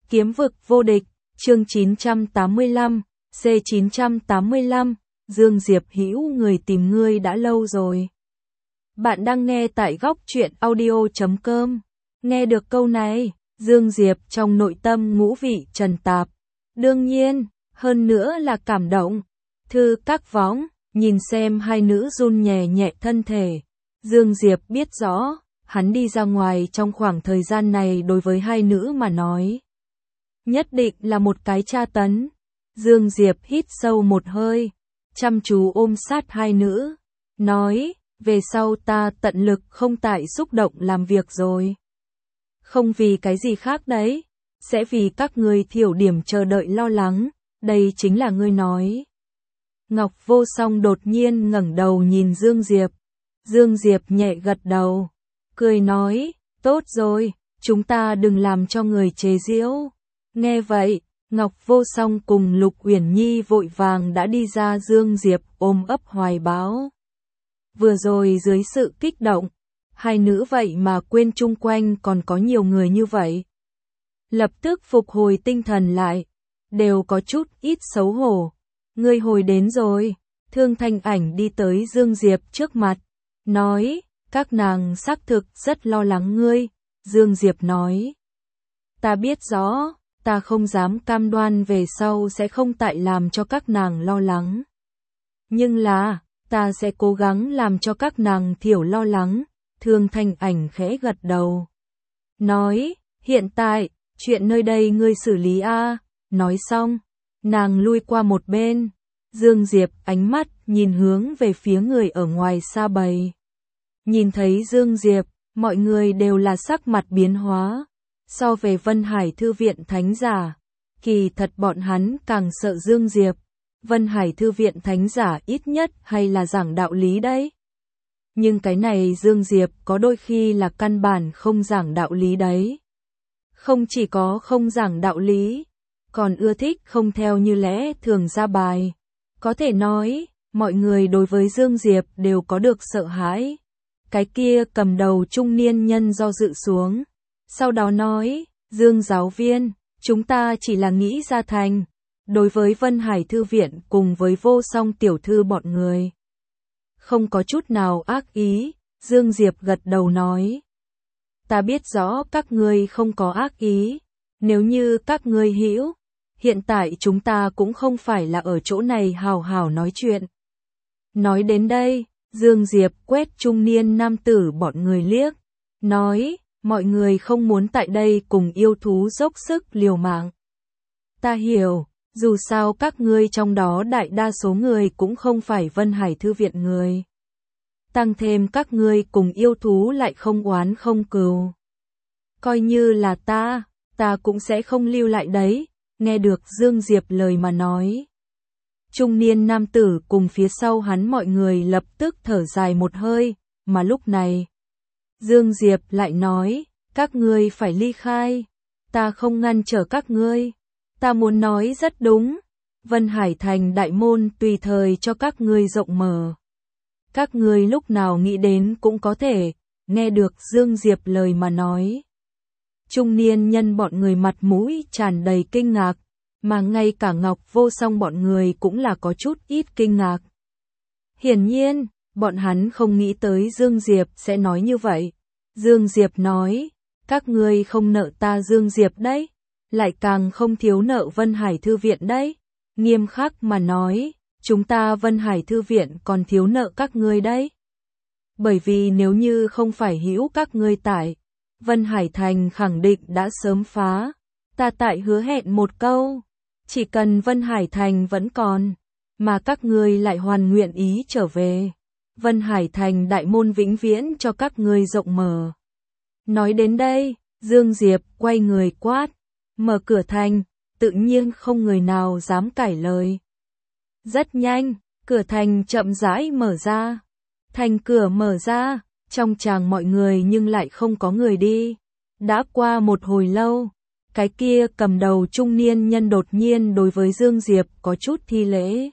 Kiếm vực vô địch, chương 985, C985, Dương Diệp hữu người tìm ngươi đã lâu rồi. Bạn đang nghe tại góc truyện audio.com. Nghe được câu này, Dương Diệp trong nội tâm ngũ vị trần tạp. Đương nhiên, hơn nữa là cảm động. Thư các võng, nhìn xem hai nữ run nhẹ nhẹ thân thể. Dương Diệp biết rõ, hắn đi ra ngoài trong khoảng thời gian này đối với hai nữ mà nói. Nhất định là một cái tra tấn. Dương Diệp hít sâu một hơi, chăm chú ôm sát hai nữ, nói, về sau ta tận lực không tại xúc động làm việc rồi. Không vì cái gì khác đấy, sẽ vì các ngươi thiểu điểm chờ đợi lo lắng, đây chính là ngươi nói. Ngọc Vô Song đột nhiên ngẩng đầu nhìn Dương Diệp. Dương Diệp nhẹ gật đầu, cười nói, tốt rồi, chúng ta đừng làm cho người chế giễu. Nghe vậy, Ngọc Vô Song cùng Lục Uyển Nhi vội vàng đã đi ra. Dương Diệp ôm ấp hoài bão. Vừa rồi dưới sự kích động, hai nữ vậy mà quên chung quanh còn có nhiều người như vậy. Lập tức phục hồi tinh thần lại, đều có chút ít xấu hổ. Ngươi hồi đến rồi. Thương Thanh Ảnh đi tới Dương Diệp trước mặt, nói, các nàng xác thực rất lo lắng ngươi. Dương Diệp nói, ta biết rõ, ta không dám cam đoan về sau sẽ không tại làm cho các nàng lo lắng. Nhưng là, ta sẽ cố gắng làm cho các nàng thiểu lo lắng. Thương Thanh Ảnh khẽ gật đầu, nói, hiện tại, chuyện nơi đây ngươi xử lý a. Nói xong, nàng lui qua một bên. Dương Diệp ánh mắt nhìn hướng về phía người ở ngoài xa bầy. Nhìn thấy Dương Diệp, mọi người đều là sắc mặt biến hóa. So về Vân Hải Thư viện thánh giả, kỳ thật bọn hắn càng sợ Dương Diệp. Vân Hải Thư viện thánh giả ít nhất hay là giảng đạo lý đấy. Nhưng cái này Dương Diệp có đôi khi là căn bản không giảng đạo lý đấy. Không chỉ có không giảng đạo lý, còn ưa thích không theo như lẽ thường ra bài. Có thể nói, mọi người đối với Dương Diệp đều có được sợ hãi. Cái kia cầm đầu trung niên nhân do dự xuống. Sau đó nói, Dương giáo viên, chúng ta chỉ là nghĩ ra thành. Đối với Vân Hải Thư viện cùng với Vô Song tiểu thư bọn người. Không có chút nào ác ý, Dương Diệp gật đầu nói. Ta biết rõ các ngươi không có ác ý. Nếu như các ngươi hiểu, hiện tại chúng ta cũng không phải là ở chỗ này hào hào nói chuyện. Nói đến đây, Dương Diệp quét trung niên nam tử bọn người liếc, nói, mọi người không muốn tại đây cùng yêu thú dốc sức liều mạng. Ta hiểu, dù sao các ngươi trong đó đại đa số người cũng không phải Vân Hải Thư viện người. Tăng thêm các ngươi cùng yêu thú lại không oán không cừu. Coi như là ta cũng sẽ không lưu lại đấy. Nghe được Dương Diệp lời mà nói. Trung niên nam tử cùng phía sau hắn mọi người lập tức thở dài một hơi, mà lúc này. Dương Diệp lại nói, các ngươi phải ly khai. Ta không ngăn trở các ngươi. Ta muốn nói rất đúng. Vân Hải Thành đại môn tùy thời cho các ngươi rộng mở. Các ngươi lúc nào nghĩ đến cũng có thể. Nghe được Dương Diệp lời mà nói. Trung niên nhân bọn người mặt mũi tràn đầy kinh ngạc, mà ngay cả Ngọc Vô Song bọn người cũng là có chút ít kinh ngạc. Hiển nhiên, bọn hắn không nghĩ tới Dương Diệp sẽ nói như vậy. Dương Diệp nói, các ngươi không nợ ta Dương Diệp đấy, lại càng không thiếu nợ Vân Hải Thư viện đấy. Nghiêm khắc mà nói, chúng ta Vân Hải Thư viện còn thiếu nợ các ngươi đấy. Bởi vì nếu như không phải hữu các ngươi tại, Vân Hải Thành khẳng định đã sớm phá. Ta tại hứa hẹn một câu, chỉ cần Vân Hải Thành vẫn còn, mà các ngươi lại hoàn nguyện ý trở về. Vân Hải Thành đại môn vĩnh viễn cho các ngươi rộng mở. Nói đến đây, Dương Diệp quay người quát, mở cửa thành, tự nhiên không người nào dám cãi lời. Rất nhanh, cửa thành chậm rãi mở ra. Thành cửa mở ra. Trong tràng mọi người nhưng lại không có người đi. Đã qua một hồi lâu, cái kia cầm đầu trung niên nhân đột nhiên đối với Dương Diệp có chút thi lễ.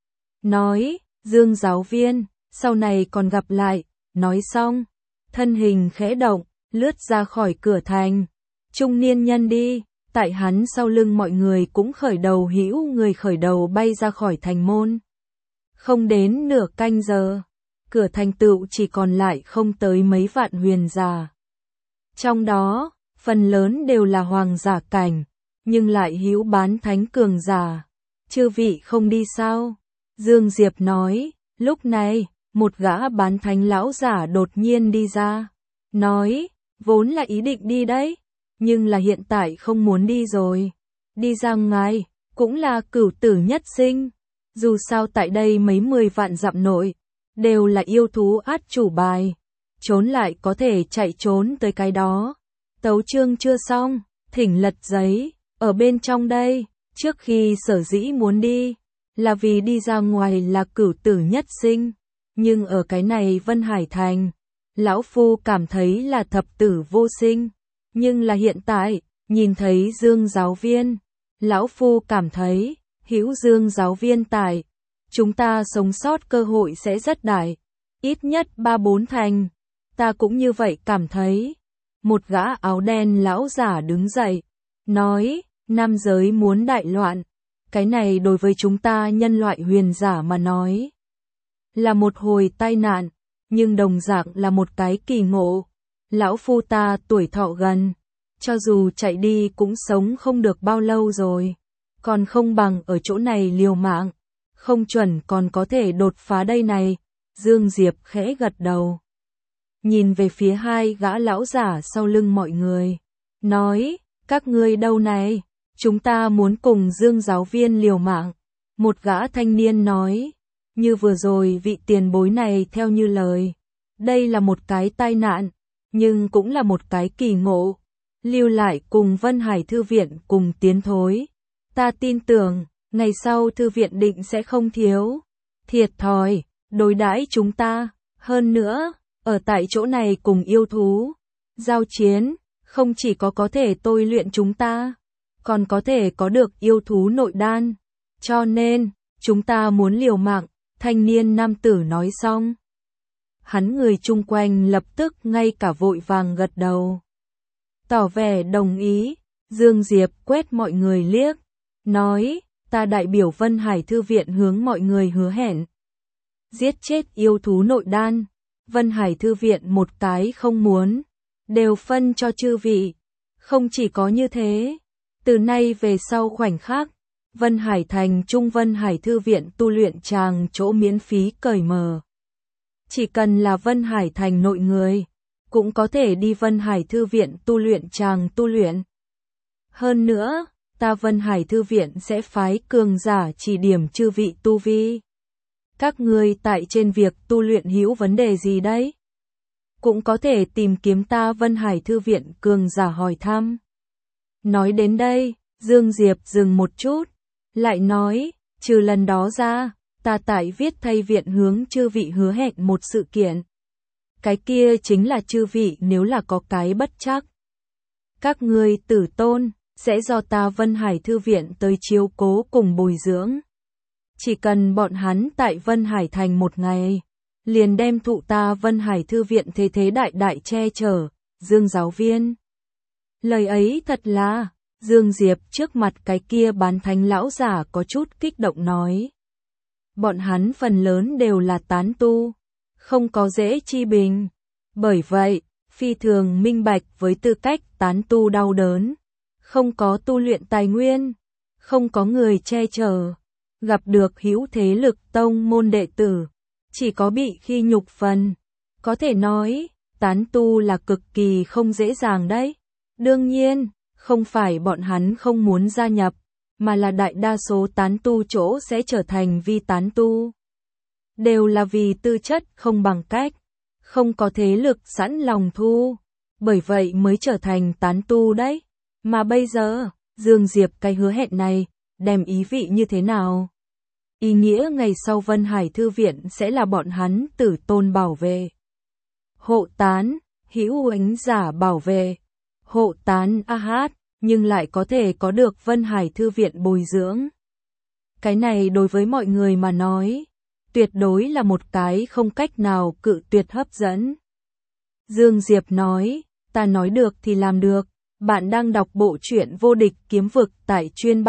Nói, Dương giáo viên, sau này còn gặp lại. Nói xong, thân hình khẽ động, lướt ra khỏi cửa thành. Trung niên nhân đi, tại hắn sau lưng mọi người cũng khởi đầu hữu người khởi đầu bay ra khỏi thành môn. Không đến nửa canh giờ, cửa thành tựu chỉ còn lại không tới mấy vạn huyền giả. Trong đó, phần lớn đều là hoàng giả cảnh, nhưng lại hữu bán thánh cường giả. Chư vị không đi sao? Dương Diệp nói, lúc này, một gã bán thánh lão giả đột nhiên đi ra. Nói, vốn là ý định đi đấy, nhưng là hiện tại không muốn đi rồi. Đi ra ngoài, cũng là cửu tử nhất sinh. Dù sao tại đây mấy 10 vạn dặm nội, đều là yêu thú át chủ bài. Trốn lại có thể chạy trốn tới cái đó. Tấu chương chưa xong, thỉnh lật giấy, ở bên trong đây, trước khi sở dĩ muốn đi, là vì đi ra ngoài là cửu tử nhất sinh. Nhưng ở cái này Vân Hải Thành, lão phu cảm thấy là thập tử vô sinh. Nhưng là hiện tại, nhìn thấy Dương giáo viên, lão phu cảm thấy, hữu Dương giáo viên tại, chúng ta sống sót cơ hội sẽ rất đại, ít nhất 3-4 thành. Ta cũng như vậy cảm thấy. Một gã áo đen lão giả đứng dậy, nói, nam giới muốn đại loạn, cái này đối với chúng ta nhân loại huyền giả mà nói, là một hồi tai nạn, nhưng đồng dạng là một cái kỳ ngộ. Lão phu ta tuổi thọ gần, cho dù chạy đi cũng sống không được bao lâu rồi, còn không bằng ở chỗ này liều mạng, không chuẩn còn có thể đột phá đây này. Dương Diệp khẽ gật đầu, nhìn về phía hai gã lão giả sau lưng mọi người, nói, các ngươi đâu này, chúng ta muốn cùng Dương giáo viên liều mạng. Một gã thanh niên nói, như vừa rồi vị tiền bối này theo như lời, đây là một cái tai nạn, nhưng cũng là một cái kỳ ngộ, lưu lại cùng Vân Hải Thư viện cùng tiến thối. Ta tin tưởng, ngày sau thư viện định sẽ không thiếu thiệt thòi, đối đãi chúng ta, hơn nữa, ở tại chỗ này cùng yêu thú, giao chiến, không chỉ có thể tôi luyện chúng ta, còn có thể có được yêu thú nội đan, cho nên, chúng ta muốn liều mạng. Thanh niên nam tử nói xong, hắn người chung quanh lập tức ngay cả vội vàng gật đầu, tỏ vẻ đồng ý. Dương Diệp quét mọi người liếc, nói, ta đại biểu Vân Hải Thư viện hướng mọi người hứa hẹn, giết chết yêu thú nội đan, Vân Hải Thư viện một cái không muốn, đều phân cho chư vị. Không chỉ có như thế, từ nay về sau khoảnh khắc, Vân Hải Thành Trung Vân Hải Thư viện tu luyện tràng chỗ miễn phí cởi mở. Chỉ cần là Vân Hải Thành nội người, cũng có thể đi Vân Hải Thư viện tu luyện tràng tu luyện. Hơn nữa, ta Vân Hải Thư viện sẽ phái cường giả chỉ điểm chư vị tu vi. Các ngươi tại trên việc tu luyện hữu vấn đề gì đấy? Cũng có thể tìm kiếm ta Vân Hải Thư viện cường giả hỏi thăm. Nói đến đây, Dương Diệp dừng một chút, lại nói, trừ lần đó ra, ta tại viết thay viện hướng chư vị hứa hẹn một sự kiện. Cái kia chính là chư vị nếu là có cái bất trắc, các ngươi tử tôn, sẽ do ta Vân Hải Thư viện tới chiếu cố cùng bồi dưỡng. Chỉ cần bọn hắn tại Vân Hải Thành một ngày, liền đem thụ ta Vân Hải Thư viện thế thế đại đại che chở. Dương giáo viên, lời ấy thật là. Dương Diệp trước mặt cái kia bán thánh lão giả có chút kích động nói. Bọn hắn phần lớn đều là tán tu, không có dễ chi bình. Bởi vậy, phi thường minh bạch với tư cách tán tu đau đớn. Không có tu luyện tài nguyên, không có người che chở, gặp được hữu thế lực tông môn đệ tử, chỉ có bị khi nhục phần. Có thể nói, tán tu là cực kỳ không dễ dàng đấy. Đương nhiên, không phải bọn hắn không muốn gia nhập, mà là đại đa số tán tu chỗ sẽ trở thành vi tán tu. Đều là vì tư chất không bằng cách, không có thế lực sẵn lòng thu, bởi vậy mới trở thành tán tu đấy. Mà bây giờ, Dương Diệp cái hứa hẹn này, đem ý vị như thế nào? Ý nghĩa ngày sau Vân Hải Thư viện sẽ là bọn hắn tử tôn bảo vệ, hộ tán, hữu ánh giả bảo vệ, hộ tán hát, nhưng lại có thể có được Vân Hải Thư viện bồi dưỡng. Cái này đối với mọi người mà nói, tuyệt đối là một cái không cách nào cự tuyệt hấp dẫn. Dương Diệp nói, ta nói được thì làm được, Bạn đang đọc bộ truyện Vô địch kiếm vực tại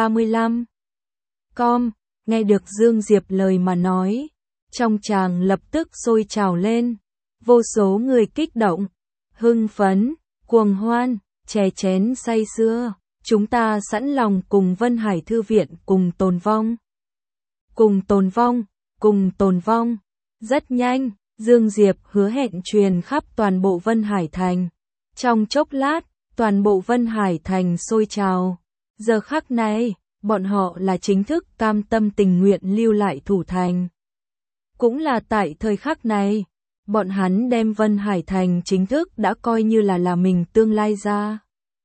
truyện35.com. Nghe được Dương Diệp lời mà nói, trong tràng lập tức sôi trào lên. Vô số người kích động, hưng phấn, cuồng hoan, chè chén say sưa. Chúng ta sẵn lòng cùng Vân Hải Thư viện cùng tồn vong. Cùng tồn vong, cùng tồn vong. Rất nhanh, Dương Diệp hứa hẹn truyền khắp toàn bộ Vân Hải Thành. Trong chốc lát, toàn bộ Vân Hải Thành sôi trào. Giờ khắc này, bọn họ là chính thức cam tâm tình nguyện lưu lại thủ thành. Cũng là tại thời khắc này, bọn hắn đem Vân Hải Thành chính thức đã coi như là mình tương lai ra.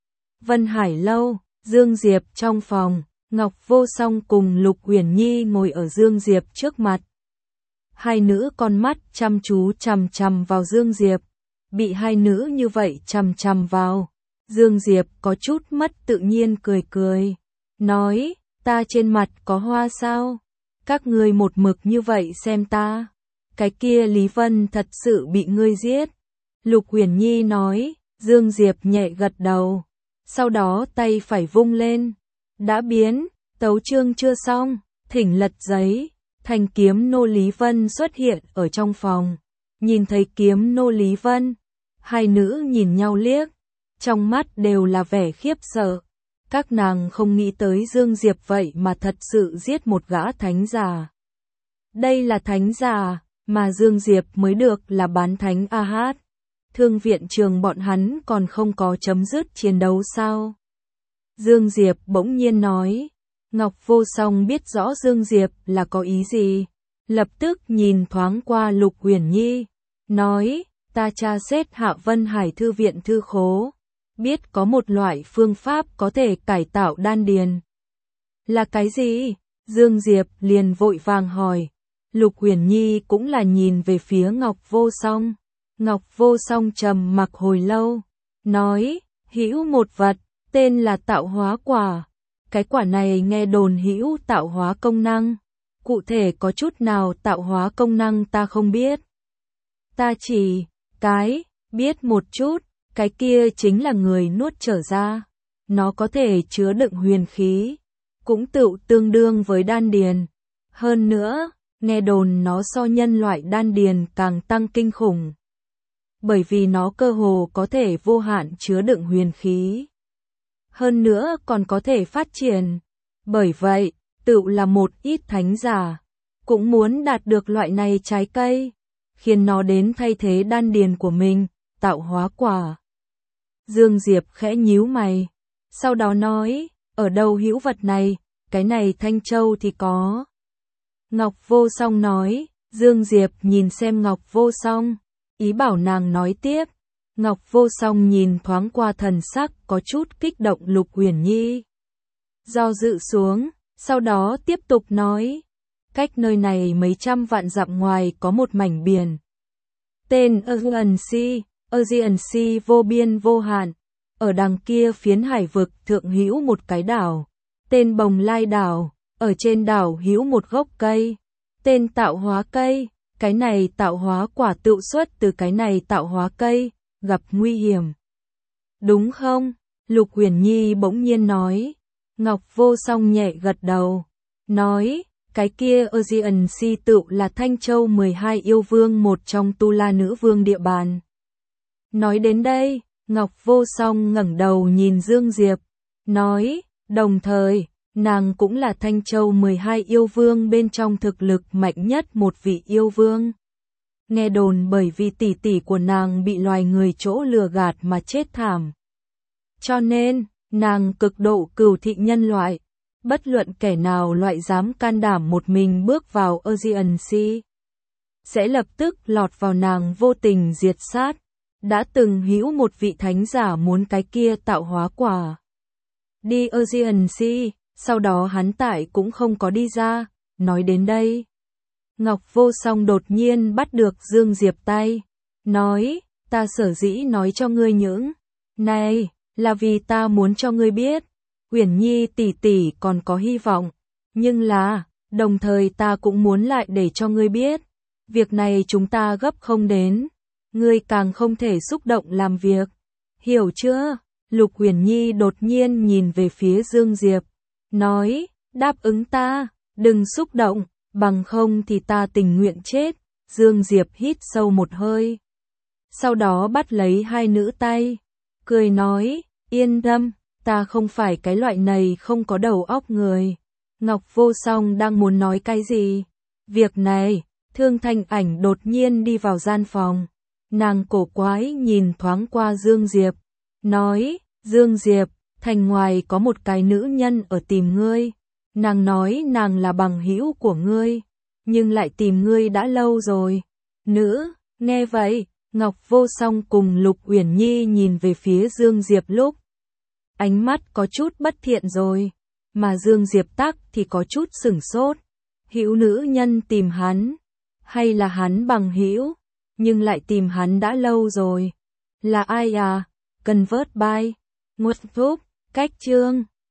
Vân Hải lâu, Dương Diệp trong phòng, Ngọc Vô Song cùng Lục Uyển Nhi ngồi ở Dương Diệp trước mặt. Hai nữ con mắt chăm chú chằm chằm vào Dương Diệp, bị hai nữ như vậy chằm chằm vào. Dương Diệp có chút mất tự nhiên cười cười, nói, ta trên mặt có hoa sao? Các ngươi một mực như vậy xem ta. Cái kia Lý Vân thật sự bị ngươi giết. Lục Uyển Nhi nói, Dương Diệp nhẹ gật đầu. Sau đó tay phải vung lên. Đã biến, tấu chương chưa xong, thỉnh lật giấy. Thanh kiếm nô Lý Vân xuất hiện ở trong phòng. Nhìn thấy kiếm nô Lý Vân, hai nữ nhìn nhau liếc, trong mắt đều là vẻ khiếp sợ. Các nàng không nghĩ tới Dương Diệp vậy mà thật sự giết một gã thánh giả. Đây là thánh giả, mà Dương Diệp mới được là bán thánh A-hát. Thương viện trường bọn hắn còn không có chấm dứt chiến đấu sao? Dương Diệp bỗng nhiên nói. Ngọc Vô Song biết rõ Dương Diệp là có ý gì, lập tức nhìn thoáng qua Lục Uyển Nhi, nói, ta tra xét Hạ Vân Hải Thư viện thư khố, biết có một loại phương pháp có thể cải tạo đan điền. Là cái gì? Dương Diệp liền vội vàng hỏi. Lục Uyển Nhi cũng là nhìn về phía Ngọc Vô Song. Ngọc Vô Song trầm mặc hồi lâu, nói, hữu một vật, tên là tạo hóa quả. Cái quả này nghe đồn hữu tạo hóa công năng. Cụ thể có chút nào tạo hóa công năng ta không biết. Ta chỉ, biết một chút, cái kia chính là người nuốt trở ra. Nó có thể chứa đựng huyền khí, cũng tựu tương đương với đan điền. Hơn nữa, nghe đồn nó so nhân loại đan điền càng tăng kinh khủng. Bởi vì nó cơ hồ có thể vô hạn chứa đựng huyền khí. Hơn nữa còn có thể phát triển. Bởi vậy, tựu là một ít thánh giả cũng muốn đạt được loại này trái cây, khiến nó đến thay thế đan điền của mình, tạo hóa quả. Dương Diệp khẽ nhíu mày, sau đó nói, ở đâu hữu vật này, cái này Thanh Châu thì có. Ngọc Vô Song nói, Dương Diệp nhìn xem Ngọc Vô Song, ý bảo nàng nói tiếp. Ngọc Vô Song nhìn thoáng qua thần sắc có chút kích động Lục Uyển Nhi. Do dự xuống, sau đó tiếp tục nói, cách nơi này mấy trăm vạn dặm ngoài có một mảnh biển. Tên Ocean Sea vô biên vô hạn. Ở đằng kia phiến hải vực thượng hữu một cái đảo. Tên Bồng Lai đảo, ở trên đảo hữu một gốc cây. Tên tạo hóa cây, cái này tạo hóa quả tựu xuất từ cái này tạo hóa cây. Gặp nguy hiểm. Đúng không? Lục Uyển Nhi bỗng nhiên nói. Ngọc Vô Song nhẹ gật đầu. Nói, cái kia Ocean Sea tựu là Thanh Châu 12 yêu vương một trong Tu La nữ vương địa bàn. Nói đến đây, Ngọc Vô Song ngẩng đầu nhìn Dương Diệp. Nói, đồng thời, nàng cũng là Thanh Châu 12 yêu vương bên trong thực lực mạnh nhất một vị yêu vương. Nghe đồn bởi vì tỷ tỷ của nàng bị loài người chỗ lừa gạt mà chết thảm. Cho nên, nàng cực độ cừu thị nhân loại. Bất luận kẻ nào loại dám can đảm một mình bước vào Ocean Sea, sẽ lập tức lọt vào nàng vô tình diệt sát. Đã từng hữu một vị thánh giả muốn cái kia tạo hóa quả. Đi Ocean Sea, sau đó hắn tại cũng không có đi ra. Nói đến đây, Ngọc Vô Song đột nhiên bắt được Dương Diệp tay, nói, ta sở dĩ nói cho ngươi những này, là vì ta muốn cho ngươi biết, Uyển Nhi tỷ tỷ còn có hy vọng, nhưng là, đồng thời ta cũng muốn lại để cho ngươi biết, việc này chúng ta gấp không đến, ngươi càng không thể xúc động làm việc, hiểu chưa? Lục Uyển Nhi đột nhiên nhìn về phía Dương Diệp, nói, đáp ứng ta, đừng xúc động, bằng không thì ta tình nguyện chết. Dương Diệp hít sâu một hơi, sau đó bắt lấy hai nữ tay, cười nói, yên tâm, ta không phải cái loại này không có đầu óc người. Ngọc Vô Song đang muốn nói cái gì? Việc này, Thương Thanh Ảnh đột nhiên đi vào gian phòng. Nàng cổ quái nhìn thoáng qua Dương Diệp, nói, Dương Diệp, thành ngoài có một cái nữ nhân ở tìm ngươi. Nàng nói nàng là bằng hữu của ngươi, nhưng lại tìm ngươi đã lâu rồi. Nữ, nghe vậy, Ngọc Vô Song cùng Lục Uyển Nhi nhìn về phía Dương Diệp lúc. Ánh mắt có chút bất thiện rồi, mà Dương Diệp tắc thì có chút sửng sốt. Hữu nữ nhân tìm hắn, hay là hắn bằng hữu, nhưng lại tìm hắn đã lâu rồi. Là ai à? Convert by Nguồn Thúc, cách chương